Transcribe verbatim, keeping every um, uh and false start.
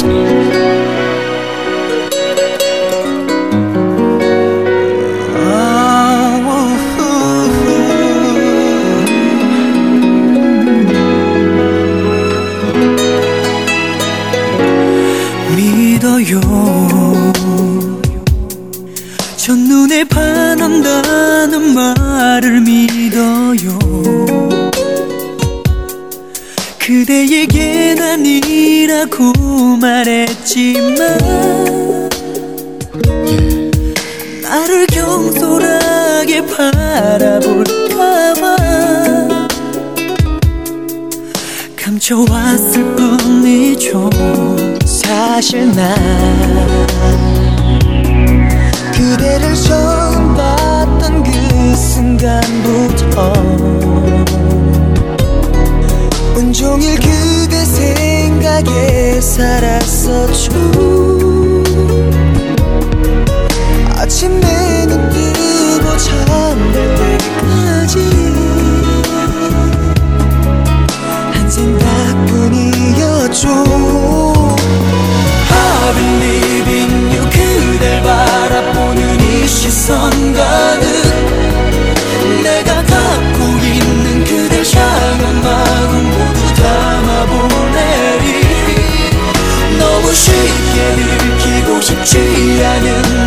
믿어요. 첫눈에 반한다는 말을 믿어요. 그대에겐 아니라고 말했지만 나를 경솔하게 바라볼까봐 감춰왔을 뿐이죠. 사실 난 그대를 처음 봤던 그 순간부터 온종일 그대 생각에 살았었죠. 아침 내 눈 뜨고 잠들 때까지 한 생각뿐이었죠. I've been leaving you. 그댈 바라보는 이 시선과는 내가 갖고 있는 그댈 향한 마음 모두 담아보내리. 너무 쉽게 들키고 싶지 않은